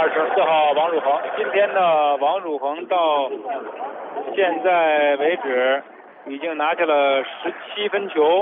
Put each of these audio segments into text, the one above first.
24号王汝恒。今天呢，王汝恒到现在为止已经拿下了17分球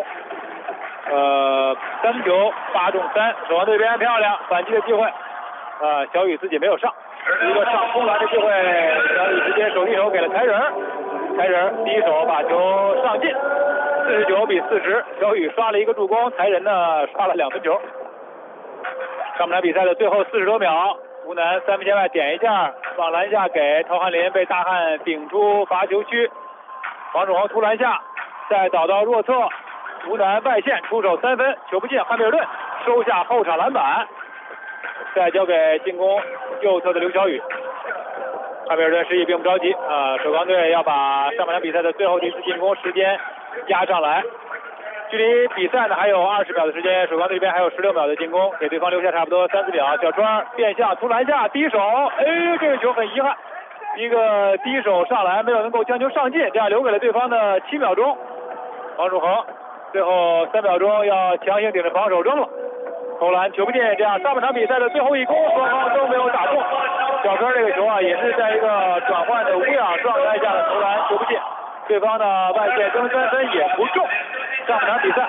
，3球8中3，守望队这边漂亮，反击的机会，小雨自己没有上，一个上空篮的机会，小雨直接手递手给了才仁，才仁第一手把球上进，49比40，小雨刷了一个助攻，才仁呢刷了2分球。上半场比赛的最后40多秒，吴楠3分线外点一下，往篮下给陶翰林，被大汉顶出罚球区。王汝恒突篮下，再倒到弱侧，吴楠外线出手3分，球不进，汉密尔顿收下后场篮板，再交给进攻右侧的刘晓宇。汉密尔顿示意并不着急首钢队要把上半场比赛的最后第一次进攻时间压上来。距离比赛呢还有20秒的时间，首钢队这边还有16秒的进攻，给对方留下差不多3-4秒。小川变向突篮下低手，这个球很遗憾，一个低手上篮没有能够将球上进，这样留给了对方的7秒钟。王汝恒最后3秒钟要强行顶着防守扔了，投篮球不进，这样上半场比赛的最后一攻双方都没有打中。小川这个球也是在一个转换的无氧状态下的投篮球不进，对方的外线扔3分也不中。上半场比赛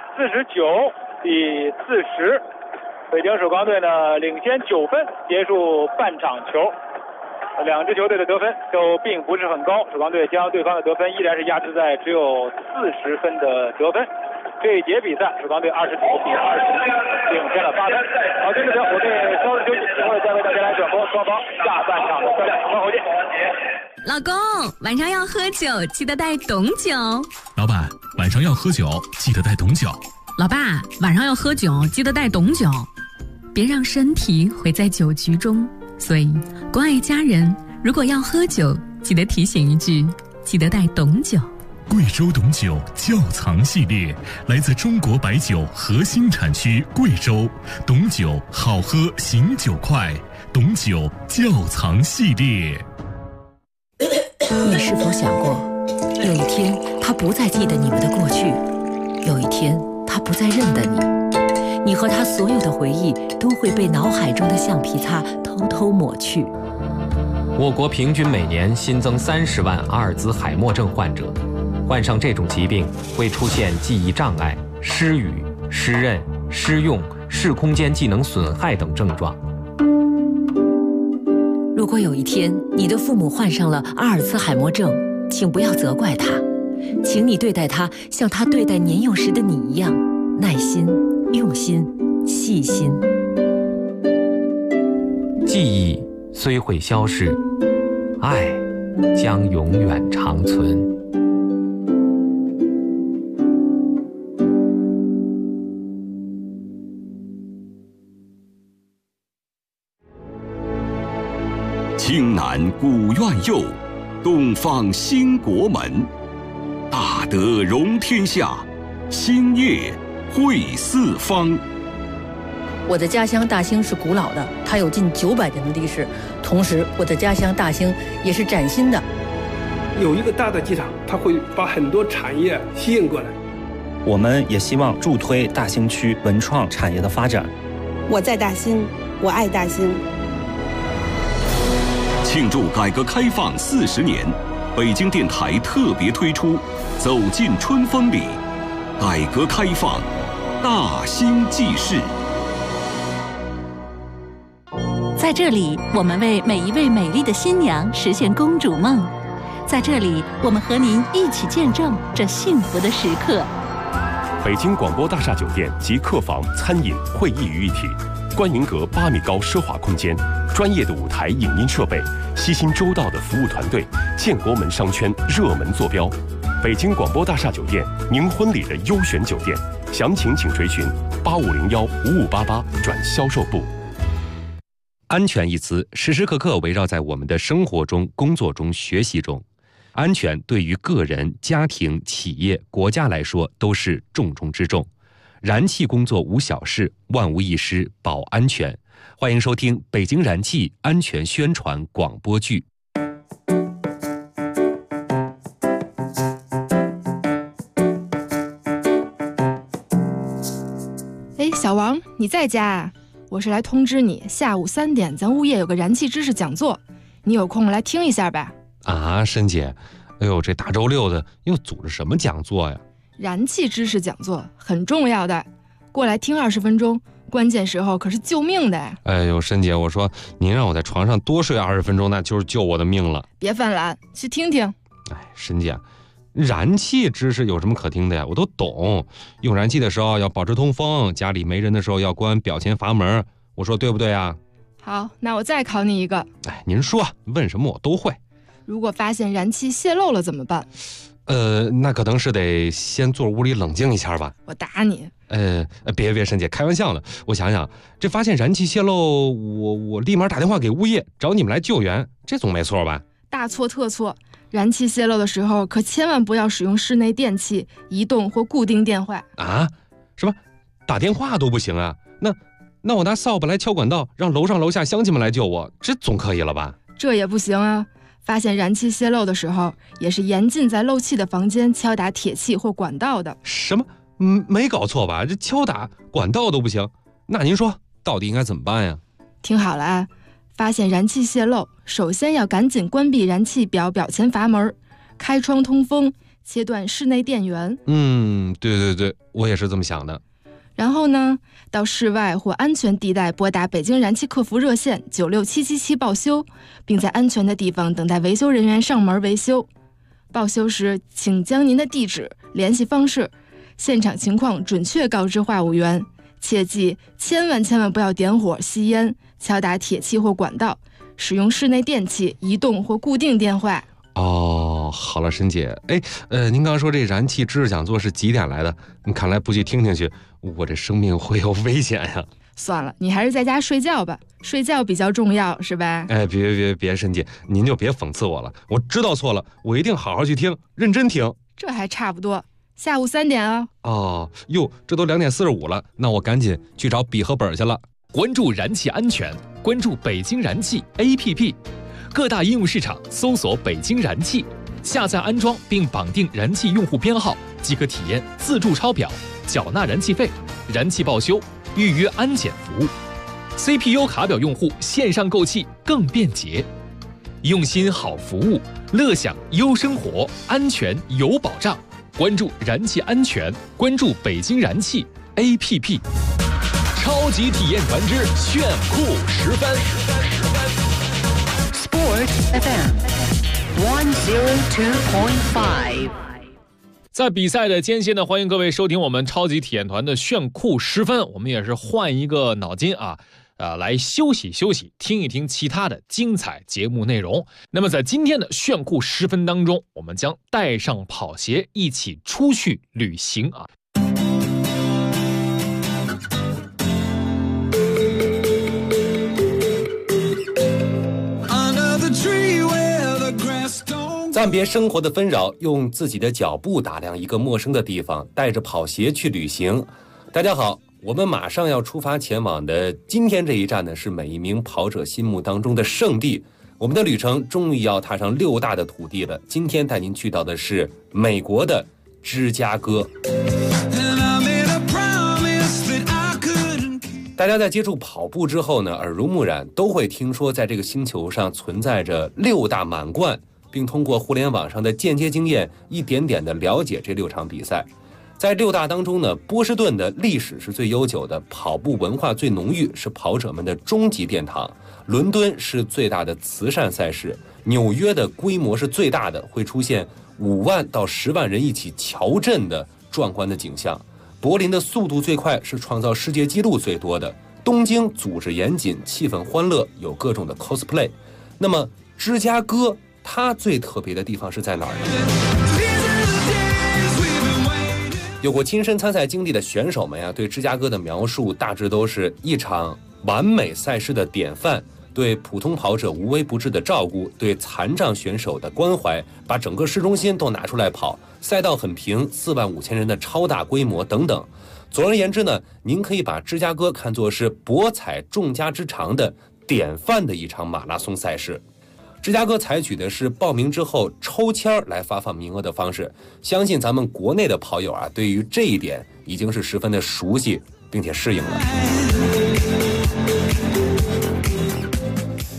49比40，北京首钢队呢领先9分，结束半场球。两支球队的得分都并不是很高，首钢队将对方的得分依然是压制在只有40分的得分。这一节比赛，首钢队29比20领先了8分。好，接着我队稍事休息，一会儿再为大家来转播双方下半场的较量。稍后见。 老公，晚上要喝酒，记得带董酒。 老板，晚上要喝酒，记得带董酒。 老爸，晚上要喝酒，记得带董酒。别让身体毁在酒局中。所以，关爱家人，如果要喝酒，记得提醒一句，记得带董酒。 贵州董酒窖藏系列，来自中国白酒核心产区贵州，董酒好喝，醒酒快，董酒窖藏系列。 你是否想过，有一天他不再记得你们的过去，有一天他不再认得你，你和他所有的回忆都会被脑海中的橡皮擦偷偷抹去。 我国平均每年新增30万阿尔兹海默症患者，患上这种疾病会出现记忆障碍、失语、失认、失用、视空间技能损害等症状。 如果有一天你的父母患上了阿尔兹海默症，请不要责怪他，请你对待他像他对待年幼时的你一样，耐心、用心、细心。 记忆虽会消逝，爱将永远长存。 青南古院右，东方兴国门。大德容天下，兴业惠四方。 我的家乡大兴是古老的，它有近900年的历史。同时，我的家乡大兴也是崭新的。 有一个大的机场，它会把很多产业吸引过来。 我们也希望助推大兴区文创产业的发展。 我在大兴，我爱大兴。 庆祝改革开放40年，北京电台特别推出《走进春风里》，改革开放大兴纪事。 在这里，我们为每一位美丽的新娘实现公主梦。在这里，我们和您一起见证这幸福的时刻。 北京广播大厦酒店集客房、餐饮、会议于一体，观云阁8米高奢华空间，专业的舞台影音设备，悉心周到的服务团队，建国门商圈热门坐标。北京广播大厦酒店，您婚礼的优选酒店。详情请垂询8501-5588转销售部。 安全一词时时刻刻围绕在我们的生活中、工作中、学习中。安全对于个人、家庭、企业、国家来说都是重中之重。燃气工作无小事，万无一失保安全。欢迎收听北京燃气安全宣传广播剧。 哎，小王，你在家啊？ 我是来通知你，下午3点咱物业有个燃气知识讲座，你有空来听一下吧。 啊，申姐，哎呦，这大周六的又组织什么讲座呀？ 燃气知识讲座很重要的，过来听20分钟，关键时候可是救命的。 哎呦，申姐，我说您让我在床上多睡20分钟，那就是救我的命了。 别犯懒，去听听。 哎，申姐，燃气知识有什么可听的呀？我都懂。用燃气的时候要保持通风，家里没人的时候要关表前阀门，我说对不对啊？ 好，那我再考你一个。 哎，您说，问什么我都会。 如果发现燃气泄漏了怎么办？ 那可能是得先坐屋里冷静一下吧。 我打你。 别，申姐，开玩笑呢。我想想，这发现燃气泄漏，我立马打电话给物业，找你们来救援，这总没错吧？ 大错特错！燃气泄漏的时候，可千万不要使用室内电器、移动或固定电话啊！什么？打电话都不行啊？那我拿扫把来敲管道，让楼上楼下乡亲们来救我，这总可以了吧？ 这也不行啊！发现燃气泄漏的时候，也是严禁在漏气的房间敲打铁器或管道的。 什么？没搞错吧？这敲打管道都不行？那您说到底应该怎么办呀？ 听好了啊！发现燃气泄漏，首先要赶紧关闭燃气表前阀门，开窗通风，切断室内电源。 对，我也是这么想的。 然后呢，到室外或安全地带拨打北京燃气客服热线96777报修，并在安全的地方等待维修人员上门维修。报修时，请将您的地址、联系方式、现场情况准确告知话务员。切记，千万不要点火、吸烟、敲打铁器或管道，使用室内电器、移动或固定电话。 哦，好了，申姐，您刚刚说这燃气知识讲座是几点来的？看来不去听去，我这生命会有危险呀。 算了，你还是在家睡觉吧，睡觉比较重要，是吧？ 别，申姐，您就别讽刺我了，我知道错了，我一定好好去听，认真听。 这还差不多，下午3点啊。 哦，哟，这都2点45了，那我赶紧去找笔和本去了。 关注燃气安全，关注北京燃气 APP。各大应用市场搜索北京燃气，下载安装并绑定燃气用户编号，即可体验自助抄表、缴纳燃气费、燃气报修、预约安检服务。CPU 卡表用户线上购气更便捷，用心好服务，乐享优生活，安全有保障。关注燃气安全，关注北京燃气 APP。超级体验团之炫酷10分。 FM 102.5。 在比赛的间歇呢，欢迎各位收听我们超级体验团的炫酷10分。我们也是换一个脑筋来休息，听一听其他的精彩节目内容。那么在今天的炫酷10分当中，我们将带上跑鞋一起出去旅行啊。 暂别生活的纷扰，用自己的脚步打量一个陌生的地方，带着跑鞋去旅行。大家好，我们马上要出发前往的今天这一站呢，是每一名跑者心目当中的圣地。我们的旅程终于要踏上6大的土地了。今天带您去到的是美国的芝加哥。大家在接触跑步之后呢，耳濡目染，都会听说在这个星球上存在着6大满贯，并通过互联网上的间接经验，一点点的了解这6场比赛。在6大当中呢，波士顿的历史是最悠久的，跑步文化最浓郁，是跑者们的终极殿堂。伦敦是最大的慈善赛事，纽约的规模是最大的，会出现5万到10万人一起乔阵的壮观的景象。柏林的速度最快，是创造世界纪录最多的。东京组织严谨，气氛欢乐，有各种的 cosplay。那么芝加哥它最特别的地方是在哪儿呢？有过亲身参赛经历的选手们对芝加哥的描述大致都是一场完美赛事的典范，对普通跑者无微不至的照顾，对残障选手的关怀，把整个市中心都拿出来跑，赛道很平，4万5千人的超大规模等等。总而言之呢，您可以把芝加哥看作是博采众家之长的典范的一场马拉松赛事。芝加哥采取的是报名之后抽签来发放名额的方式，相信咱们国内的跑友对于这一点已经是十分的熟悉并且适应了。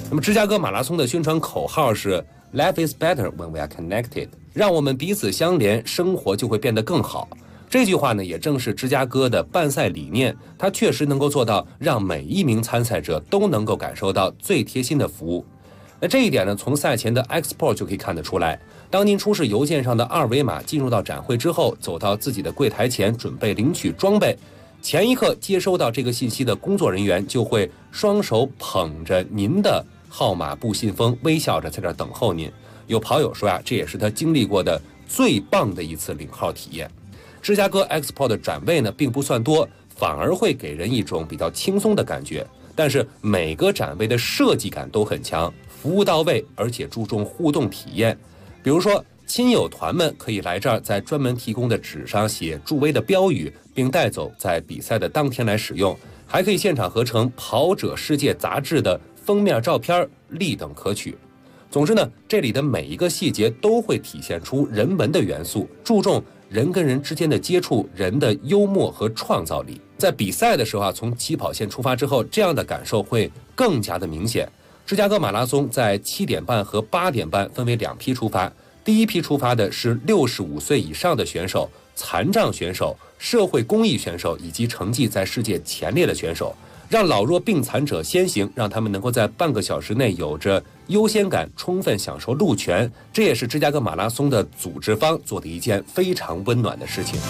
那么芝加哥马拉松的宣传口号是 Life is better when we are connected， 让我们彼此相连，生活就会变得更好。这句话呢，也正是芝加哥的办赛理念，它确实能够做到让每一名参赛者都能够感受到最贴心的服务。那这一点呢，从赛前的 Export 就可以看得出来。当您出示邮件上的二维码进入到展会之后，走到自己的柜台前准备领取装备，前一刻接收到这个信息的工作人员就会双手捧着您的号码布信封，微笑着在这儿等候您。有跑友说呀，这也是他经历过的最棒的一次领号体验。芝加哥 Expo 的展位呢并不算多，反而会给人一种比较轻松的感觉。但是每个展位的设计感都很强，服务到位，而且注重互动体验。比如说，亲友团们可以来这儿在专门提供的纸上写助威的标语，并带走在比赛的当天来使用。还可以现场合成《跑者世界》杂志的封面照片，立等可取。总之呢，这里的每一个细节都会体现出人文的元素，注重人跟人之间的接触，人的幽默和创造力。在比赛的时候从起跑线出发之后，这样的感受会更加的明显。芝加哥马拉松在7点半和8点半分为2批出发，第一批出发的是65岁以上的选手、残障选手、社会公益选手以及成绩在世界前列的选手，让老弱病残者先行，让他们能够在半个小时内有着优先感，充分享受路权。这也是芝加哥马拉松的组织方做的一件非常温暖的事情。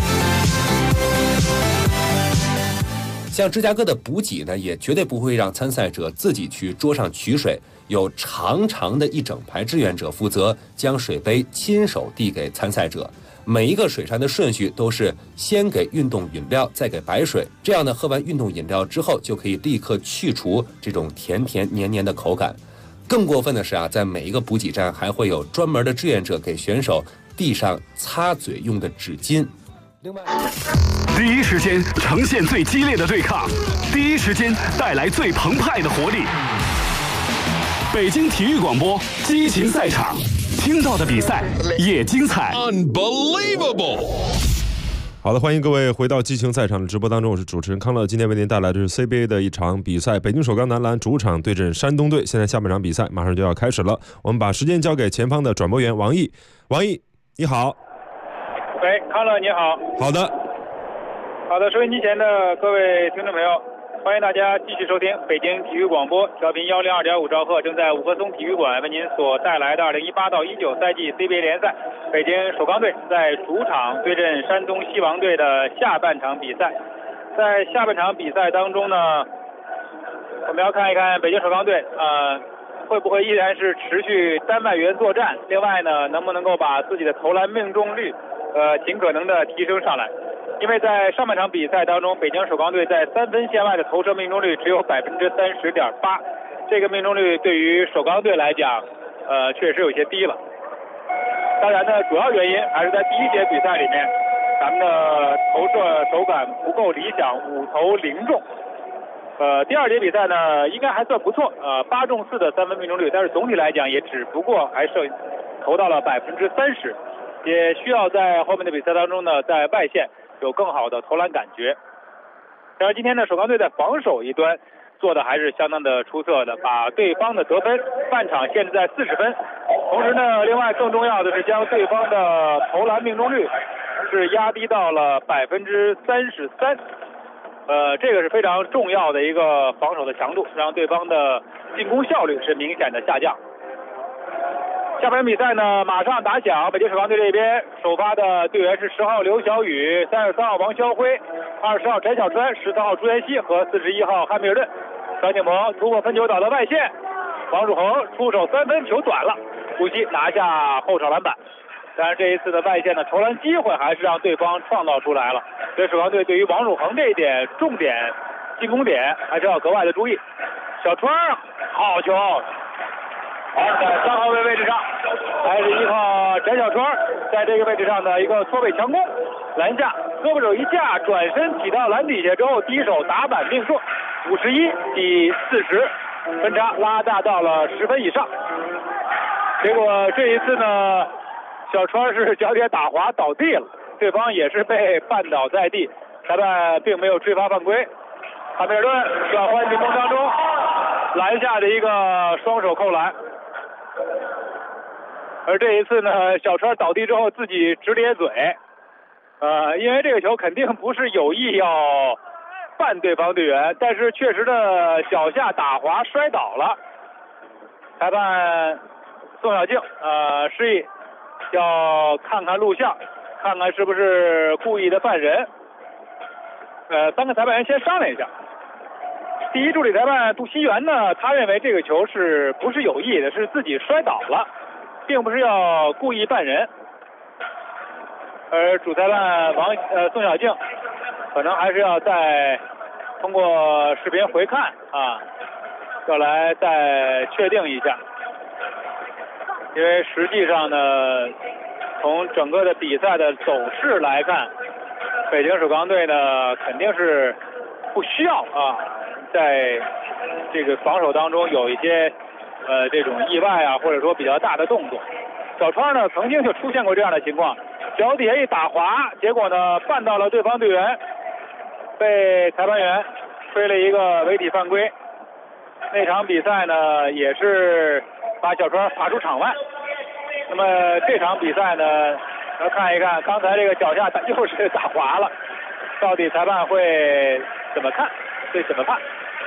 像芝加哥的补给呢，也绝对不会让参赛者自己去桌上取水，有长长的一整排志愿者负责将水杯亲手递给参赛者。每一个水扇的顺序都是先给运动饮料，再给白水，这样呢，喝完运动饮料之后就可以立刻去除这种甜甜黏黏的口感。更过分的是在每一个补给站还会有专门的志愿者给选手递上擦嘴用的纸巾。另外， 第一时间呈现最激烈的对抗，第一时间带来最澎湃的活力。北京体育广播激情赛场，听到的比赛也精彩。 Unbelievable！ 好的，欢迎各位回到激情赛场的直播当中，我是主持人康乐。今天为您带来的是 CBA 的一场比赛，北京首钢男篮主场对阵山东队。现在下半场比赛马上就要开始了，我们把时间交给前方的转播员王毅。王毅，你好。 喂，康乐你好。 好的。 好的，收音机前的各位听众朋友，欢迎大家继续收听北京体育广播，调频102.5兆赫，正在五棵松体育馆为您所带来的2018到19赛季 CBA 联赛，北京首钢队在主场对阵山东西王队的下半场比赛。在下半场比赛当中呢，我们要看一看北京首钢队会不会依然是持续单外援作战，另外呢，能不能够把自己的投篮命中率尽可能的提升上来。因为在上半场比赛当中，北京首钢队在3分线外的投射命中率只有 30.8%， 这个命中率对于首钢队来讲确实有些低了。当然呢，主要原因还是在第一节比赛里面咱们的投射手感不够理想，5投0中。第二节比赛呢应该还算不错，8中4的3分命中率，但是总体来讲也只不过还剩投到了 30%， 也需要在后面的比赛当中呢，在外线有更好的投篮感觉。然而今天呢，首钢队在防守一端做的还是相当的出色的，把对方的得分半场限制在40分。同时呢，另外更重要的是将对方的投篮命中率是压低到了 33%。这个是非常重要的一个防守的强度，让对方的进攻效率是明显的下降。下半场比赛呢马上打响，北京首钢队这边首发的队员是10号刘晓宇、33号王霄辉、20号翟小川、14号朱彦曦和41号汉密尔顿。张景鹏突破分球导到外线，王楚恒出手3分球短了，胡锡拿下后场篮板。但是这一次的外线的投篮机会还是让对方创造出来了，所以首钢队对于王楚恒这一点重点进攻点还是要格外的注意。小川好球，在3号位置上，还是1号翟小川在这个位置上的一个错位强攻，篮下胳膊肘一架，转身挤到篮底下之后低手打板命中，51-40，分差拉大到了10分以上。结果这一次呢，小川是脚底打滑倒地了，对方也是被绊倒在地，裁判并没有吹罚犯规。汉密尔顿转换进攻当中， 篮下的一个双手扣篮。而这一次呢，小川倒地之后自己直咧嘴，因为这个球肯定不是有意要绊对方队员，但是确实的脚下打滑摔倒了。裁判宋小静示意要看看录像，看看是不是故意的犯人。三个裁判员先商量一下。第一助理裁判杜熙元呢，他认为这个球是不是有意的，是自己摔倒了，并不是要故意绊人。而主裁判宋小静可能还是要再通过视频回看要来再确定一下。因为实际上呢，从整个的比赛的走势来看，北京首钢队呢肯定是不需要在这个防守当中有一些这种意外或者说比较大的动作。小川呢曾经就出现过这样的情况，脚底下一打滑，结果呢绊到了对方队员，被裁判员吹了一个违体犯规。那场比赛呢也是把小川罚出场外。那么这场比赛呢，要看一看刚才这个脚下又是打滑了，到底裁判会怎么看，会怎么判？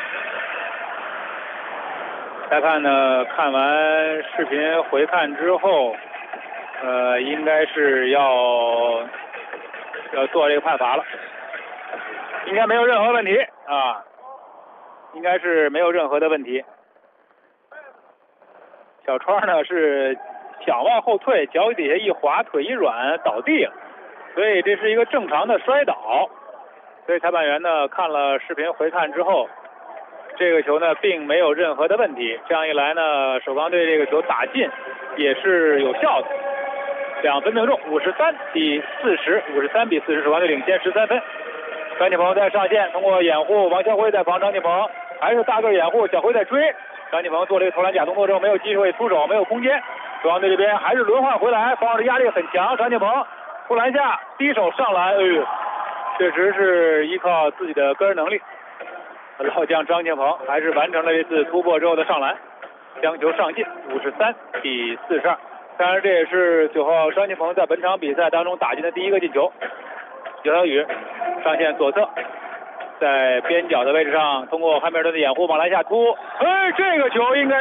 裁判呢看完视频回看之后，应该是要做这个判罚了，应该没有任何问题应该是没有任何的问题。小川呢是脚往后退，脚底下一滑，腿一软倒地了，所以这是一个正常的摔倒。所以裁判员呢看了视频回看之后，这个球呢并没有任何的问题。这样一来呢，首钢队这个球打进也是有效的。2分命中，53比40，首钢队领先13分。张景鹏在上线，通过掩护，王小辉在防张景鹏，还是大个掩护，小辉在追。张景鹏做了一个投篮假动作之后，没有机会出手，没有空间。首钢队这边还是轮换回来，防守的压力很强。张景鹏突篮下低手上篮，确实是依靠自己的个人能力。老将张景鹏还是完成了这次突破之后的上篮，将球上进，53比42。当然，这也是9号张景鹏在本场比赛当中打进的第一个进球。刘晓宇上线左侧，在边角的位置上，通过汉密尔顿的掩护往篮下突，这个球应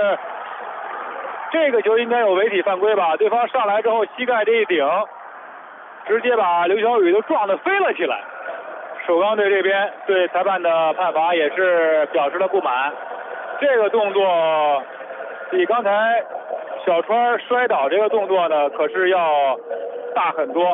该有违体犯规吧？对方上来之后膝盖这一顶，直接把刘晓宇都撞得飞了起来。首钢队这边对裁判的判罚也是表示了不满，这个动作比刚才小川摔倒这个动作呢，可是要大很多，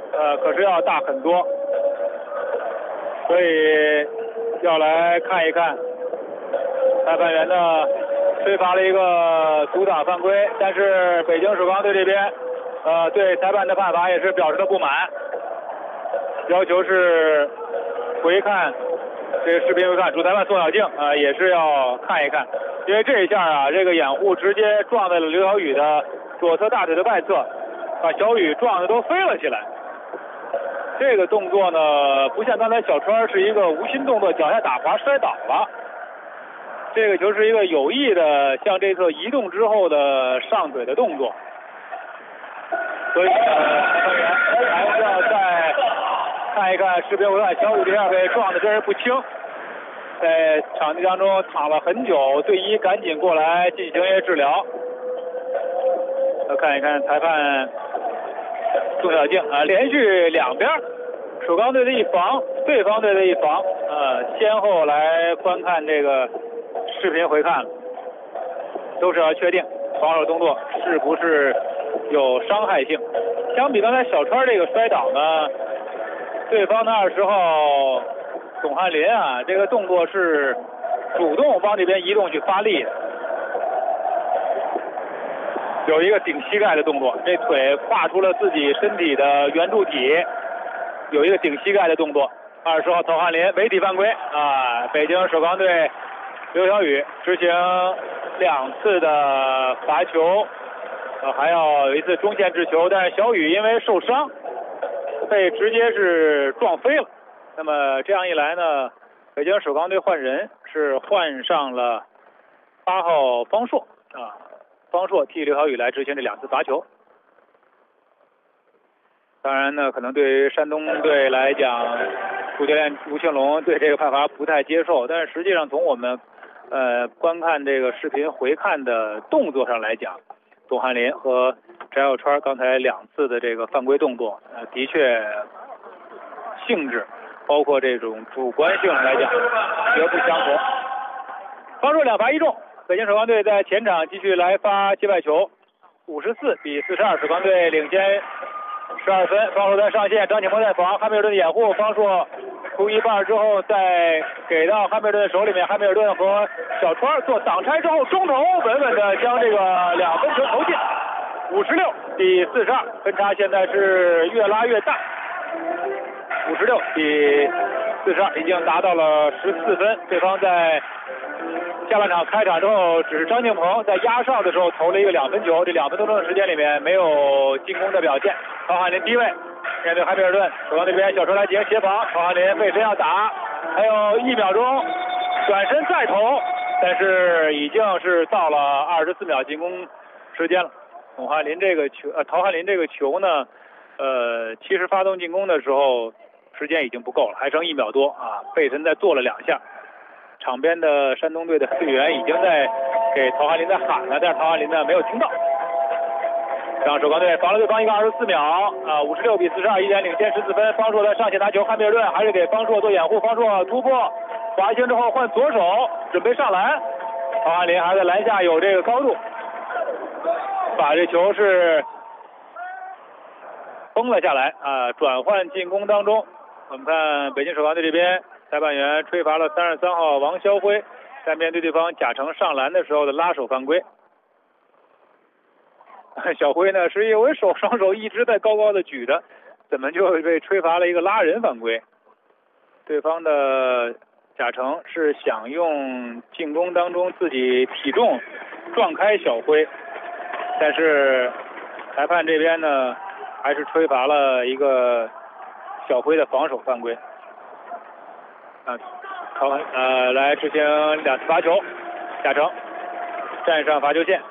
所以要来看一看，裁判员呢吹罚了一个阻挡犯规，但是北京首钢队这边对裁判的判罚也是表示了不满，要求是回看这个视频回看，主裁判宋小静也是要看一看，因为这一下这个掩护直接撞在了刘晓宇的左侧大腿的外侧，把小宇撞得都飞了起来。这个动作呢，不像刚才小川是一个无心动作，脚下打滑摔倒了。这个球是一个有意的向这侧移动之后的上腿的动作，所以裁判员还是要再看一看视频回看，小宇这下被撞的真是不轻，在场地当中躺了很久，队医赶紧过来进行一些治疗。要看一看裁判宋小静连续两边首钢队的一防，对方队的一防先后来观看这个视频回看了，都是要确定防守动作是不是有伤害性。相比刚才小川这个摔倒呢，对方的20号董翰林这个动作是主动往这边移动去发力的，有一个顶膝盖的动作，这腿跨出了自己身体的圆柱体，有一个顶膝盖的动作。20号董翰林违体犯规北京首钢队刘晓宇执行2次的罚球，还要有一次中线制球，但是小宇因为受伤被直接是撞飞了。那么这样一来呢，北京首钢队换人是换上了 8号方硕啊，方硕替刘晓宇来执行这2次罚球。当然呢，可能对于山东队来讲，主教练吴庆龙对这个判罚不太接受，但是实际上从我们观看这个视频回看的动作上来讲，董翰林和翟小川刚才2次的这个犯规动作，的确性质包括这种主观性来讲绝不相同。方硕2罚1中，北京首钢队在前场继续来发界外球，54比42，首钢队领先12分。方硕在上线，张景鹏在防，汉密尔顿掩护，方硕出一半之后再给到汉密尔顿手里面，汉密尔顿和小川做挡拆之后，中投稳稳的将这个2分球投进，56比42，分差现在是越拉越大，56比42，已经达到了14分。对方在下半场开场之后，只是张景鹏在压哨的时候投了一个2分球，这2分多钟的时间里面没有进攻的表现。曹翰林低位面对汉密尔顿，首钢那边小川来进行协防，曹翰林背身要打，还有1秒钟转身再投，但是已经是到了24秒进攻时间了。曹翰林这个球呢，其实发动进攻的时候时间已经不够了，还剩1秒多啊，背身再做了2下。场边的山东队的队员已经在给曹翰林在喊了，但是曹翰林呢没有听到。让首钢队防了对方一个24秒啊，56比42，依然领先14分。方硕在上线拿球，汉密尔顿还是给方硕做掩护，方硕突破滑行之后换左手准备上篮，曹翰林还在篮下有这个高度，把这球是封了下来啊。转换进攻当中，我们看北京首钢队这边裁判员吹罚了33号王霄辉在面对对方贾成上篮的时候的拉手犯规。小辉呢是因为双手一直在高高的举着，怎么就被吹罚了一个拉人犯规？对方的贾成是想用进攻当中自己体重撞开小辉，但是裁判这边呢还是吹罚了一个小辉的防守犯规。来执行2次罚球，贾成站上罚球线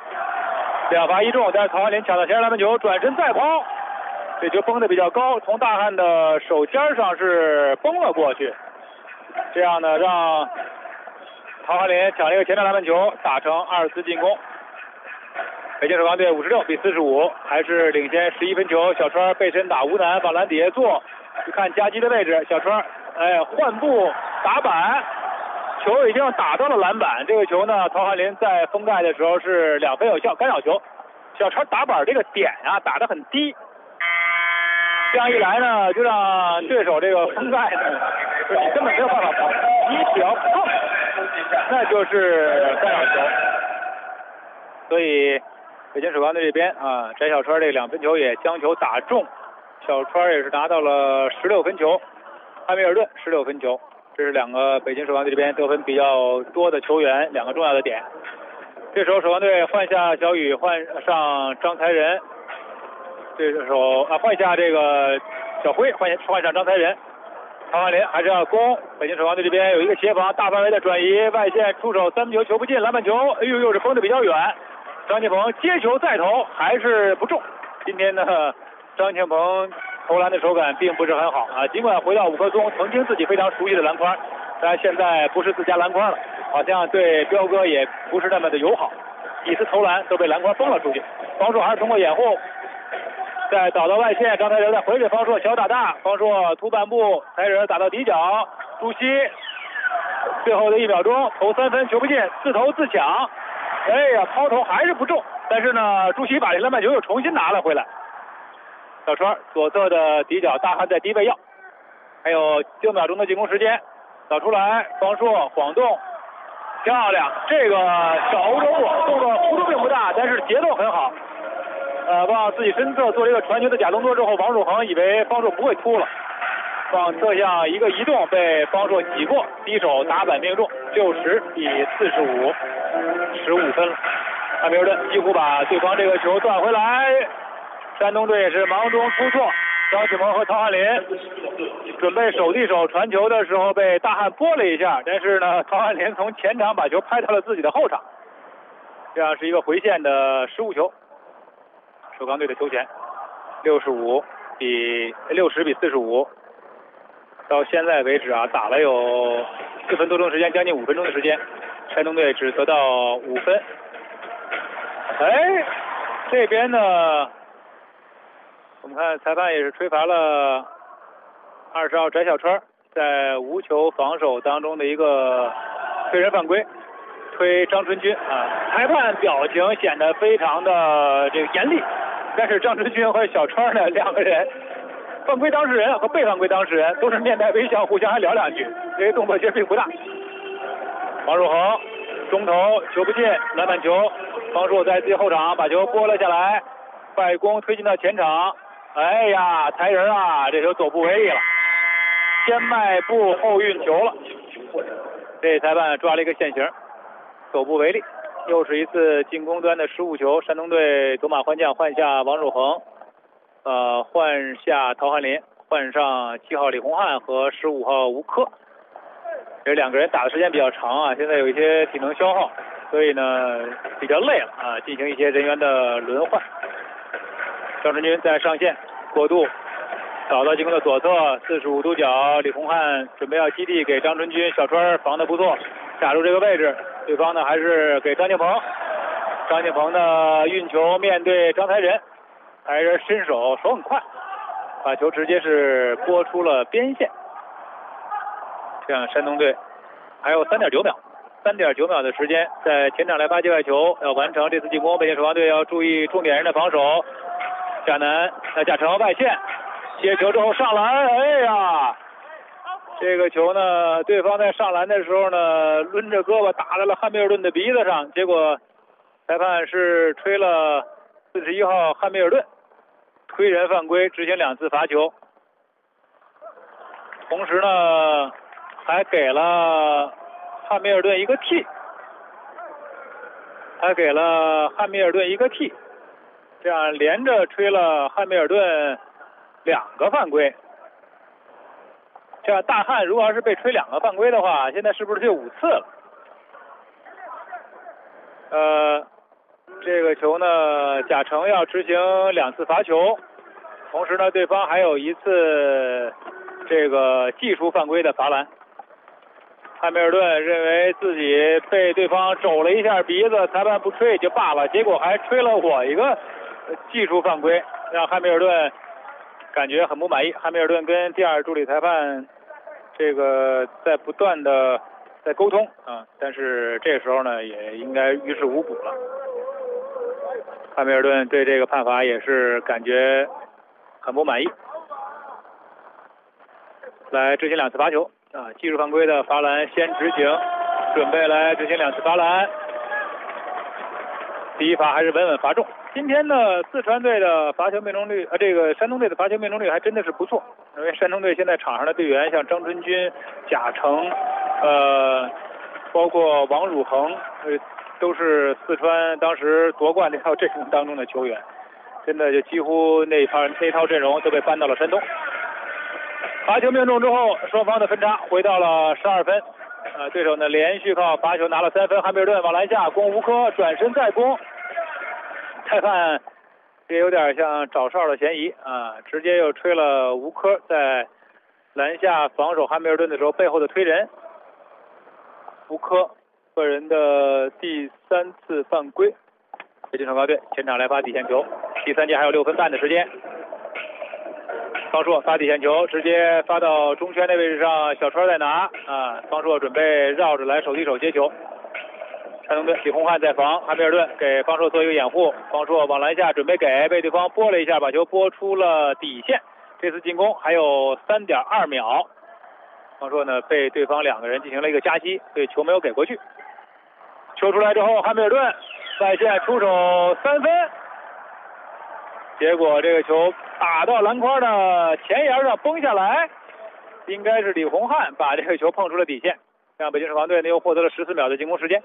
，2罚1中，但是曹翰林抢到前篮板球，转身再抛，这球崩的比较高，从大汉的手尖上是崩了过去，这样呢让曹翰林抢了一个前面篮板球，打成2次进攻。北京首钢队56比45，还是领先11分球。小川背身打吴楠，往篮底下坐，去看夹击的位置，小川换步打板，球已经打到了篮板。这个球呢，曹翰林在封盖的时候是2分有效，干扰球。小川打板这个点啊打得很低，这样一来呢，就让对手这个封盖呢，你根本没有办法跑，你只要碰，那就是干扰球。所以北京首钢队这边啊，翟小川这2分球也将球打中，小川也是拿到了16分球，汉密尔顿16分球，这是2个北京首钢队这边得分比较多的球员，2个重要的点。这时候首钢队换下小雨，换上张才仁，这时候换下这个小辉，换上张才仁。曹翰林还是要攻，北京首钢队这边有一个协防，大范围的转移，外线出手3分球球不进，篮板球，哎呦，又是封的比较远。张庆鹏接球再投还是不中，今天呢张庆鹏投篮的手感并不是很好啊，尽管回到5棵松曾经自己非常熟悉的篮筐，但现在不是自家篮筐了，好像对彪哥也不是那么的友好，几次投篮都被篮筐封了出去。方硕还是通过掩护再导到外线，张才仁再回给方硕，小打大，方硕突半步，才仁打到底角，朱熹最后的1秒钟投3分球不进，自投自抢，哎呀，抛投还是不中，但是呢朱熹把这篮板球又重新拿了回来。小川左侧的底角，大汉在低位要，还有6秒钟的进攻时间，扫出来，方硕晃动，漂亮，这个小欧洲步动作幅度并不大，但是节奏很好。往自己身侧做了一个传球的假动作之后，王守恒以为方硕不会突了，往侧向一个移动，被方硕挤过，低手打板命中，60比45， 15分了。汉密尔顿几乎把对方这个球断回来，山东队也是忙中出错，张启蒙和曹翰林准备手递手传球的时候被大汉拨了一下，但是呢曹翰林从前场把球拍到了自己的后场， 这样是一个回线的失误球。首钢队的球权60比45，到现在为止啊，打了有4分多钟时间，将近5分钟的时间，山东队只得到5分。哎，这边呢，我们看裁判也是吹罚了20号翟小川在无球防守当中的一个推人犯规，推张春军啊。裁判表情显得非常的这个严厉，但是张春军和小川呢两个人，犯规当事人和被犯规当事人都是面带微笑，互相还聊两句，这些动作其实并不大。王汝恒中投球不进，篮板球，方硕在自己后场把球拨了下来，快攻推进到前场。哎呀，抬人啊，这球走步违例了，先迈步后运球了，这裁判抓了一个现行，走步违例。又是一次进攻端的失误球，山东队夺马换将，换下王汝恒，换下陶翰林，换上7号李洪汉和15号吴科。这两个人打的时间比较长啊，现在有一些体能消耗，所以呢比较累了啊，进行一些人员的轮换。张春军在上线过渡，找到进攻的左侧45度角，李洪汉准备要基地给张春军，小川防得不错，打入这个位置，对方呢还是给张敬鹏，张敬鹏的运球面对张才仁，才仁伸手很快，把球直接是拨出了边线。这样山东队还有3.9秒的时间，在前场来发界外球，要完成这次进攻。北京首钢队要注意重点人的防守。贾成外线接球之后上篮，哎呀，这个球呢，对方在上篮的时候呢，抡着胳膊打在了汉密尔顿的鼻子上，结果裁判是吹了41号汉密尔顿推人犯规，执行2次罚球，同时呢还给了汉密尔顿一个 T， 这样连着吹了汉密尔顿2个犯规。这样大汉如果要是被吹2个犯规的话，现在是不是就5次了？这个球呢，贾成要执行2次罚球，同时呢，对方还有1次这个技术犯规的罚篮。汉密尔顿认为自己被对方肘了一下鼻子，裁判不吹也就罢了，结果还吹了我一个技术犯规，让汉密尔顿感觉很不满意。汉密尔顿跟第2助理裁判这个在不断的在沟通啊，但是这时候呢也应该于事无补了。汉密尔顿对这个判罚也是感觉很不满意，来执行2次罚球啊，技术犯规的罚篮先执行，准备来执行2次罚篮。第一罚还是稳稳罚中。今天呢，四川队的罚球命中率，这个山东队的罚球命中率还真的是不错。因为山东队现在场上的队员像张春军、贾成，包括王汝恒，都是四川当时夺冠那套阵容当中的球员，真的就几乎那套阵容都被搬到了山东。罚球命中之后，双方的分差回到了12分。对手呢连续靠罚球拿了3分，汉密尔顿往篮下攻吴科，转身再攻。裁判这有点像找哨的嫌疑啊，直接又吹了吴科在篮下防守汉密尔顿的时候背后的推人。吴科个人的第3次犯规。北京首钢队前场来发底线球，第3节还有6分半的时间。方硕发底线球，直接发到中圈的位置上，小川在拿啊，方硕准备绕着来手递手接球。山东队李洪汉在防，汉密尔顿给方硕做一个掩护，方硕往篮下准备给，被对方拨了一下，把球拨出了底线。这次进攻还有3.2秒，方硕呢被对方2个人进行了一个夹击，所以球没有给过去。球出来之后，汉密尔顿外线出手3分，结果这个球打到篮筐的前沿上崩下来，应该是李洪汉把这个球碰出了底线，让北京首钢队呢又获得了14秒的进攻时间。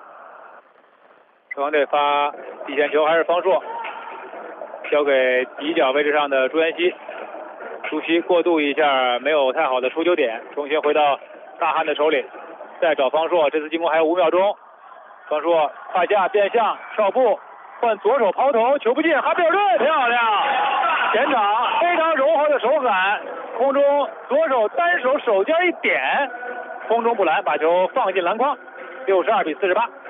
首钢队发底线球还是方硕，交给底角位置上的朱彦西，朱熹过渡一下没有太好的出球点，重新回到大汉的手里，再找方硕，这次进攻还有5秒钟，方硕胯下变向跳步，换左手抛投，球不进，哈比尔顿漂亮，前场非常柔和的手感，空中左手单手手尖一点，空中不拦，把球放进篮筐，62比48。